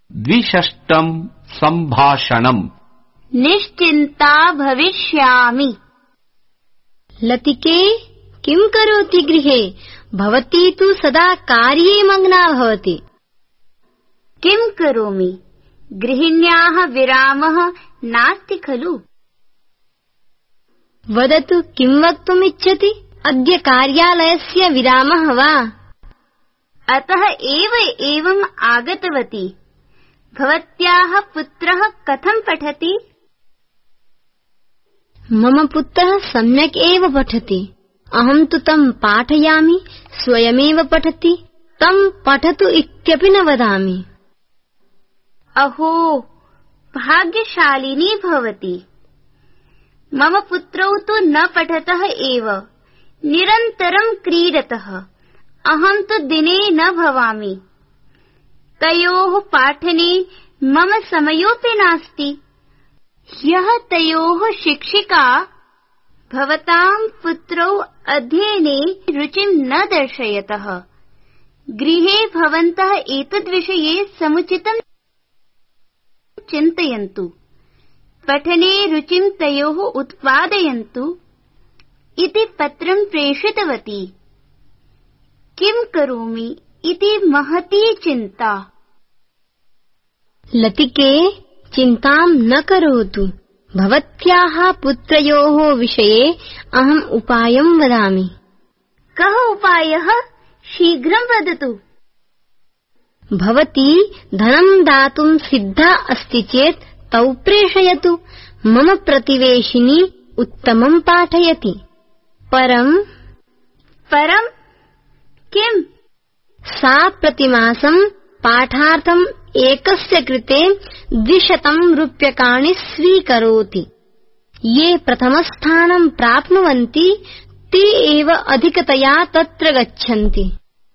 द्विषष्टम् सम्भाषणम्। निश्चिन्ता भविष्यामि। लतिके किं करोति गृहे? भवती तु सदा कार्ये मग्ना भवति। किं करोमि? गृहिण्याः विरामः नास्ति खलु। वदतु, किं वक्तुमिच्छति? अद्य कार्यालयस्य विरामः वा? अतः एव एवम् आगतवती। भवत्याः पुत्रः कथं पठति? मम पुत्रः सम्यक् एव पठति। अहं तु तं पाठयामि, स्वयमेव पठति। तं पठतु इत्यपि न वदामि। अहो, भाग्यशालिनी भवति। मम पुत्रौ तु न पठतः एव, निरन्तरं क्रीडतः। अहं तु दिने न भवामि। तयोः पाठने मम समयोऽपि नास्ति। ह्यः तयोः शिक्षिका भवतां पुत्रौ अध्ययने रुचिं न दर्शयतः। गृहे भवन्तः एतद्विषये समुचितं चिन्तयन्तु। पठने रुचिं तयोः उत्पादयन्तु इति पत्रं प्रेषितवती। किं करोमि इति महती चिन्ता। लतिके, चिन्तां न करोतु। भवत्याः पुत्रयोः विषये अहम् उपायं वदामि। कः उपायः? शीघ्रं वदतु। भवती धनं दातुं सिद्धा अस्ति चेत् तौ प्रेषयतु। मम प्रतिवेशिनी उत्तमं पाठयति। परं किम्? सा प्रतिमासं पाठार्थम् एकस्य कृते 200 रूप्यकाणि स्वीकरोति। ये प्रथमस्थानं प्राप्नुवन्ति ते एव अधिकतया तत्र गच्छन्ति।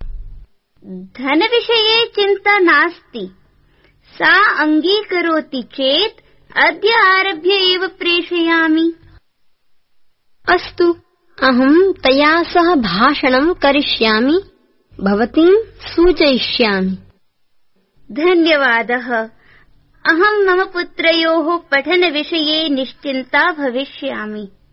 धनविषये चिन्ता नास्ति। सा अङ्गीकरोति चेत् अद्य आरभ्य एव प्रेषयामि। अस्तु, अहं तया सह भाषणं करिष्यामि। भवतीं सूचयिष्यामि। धन्यवादः। अहं मम पुत्रयोः पठनविषये निश्चिन्ता भविष्यामि।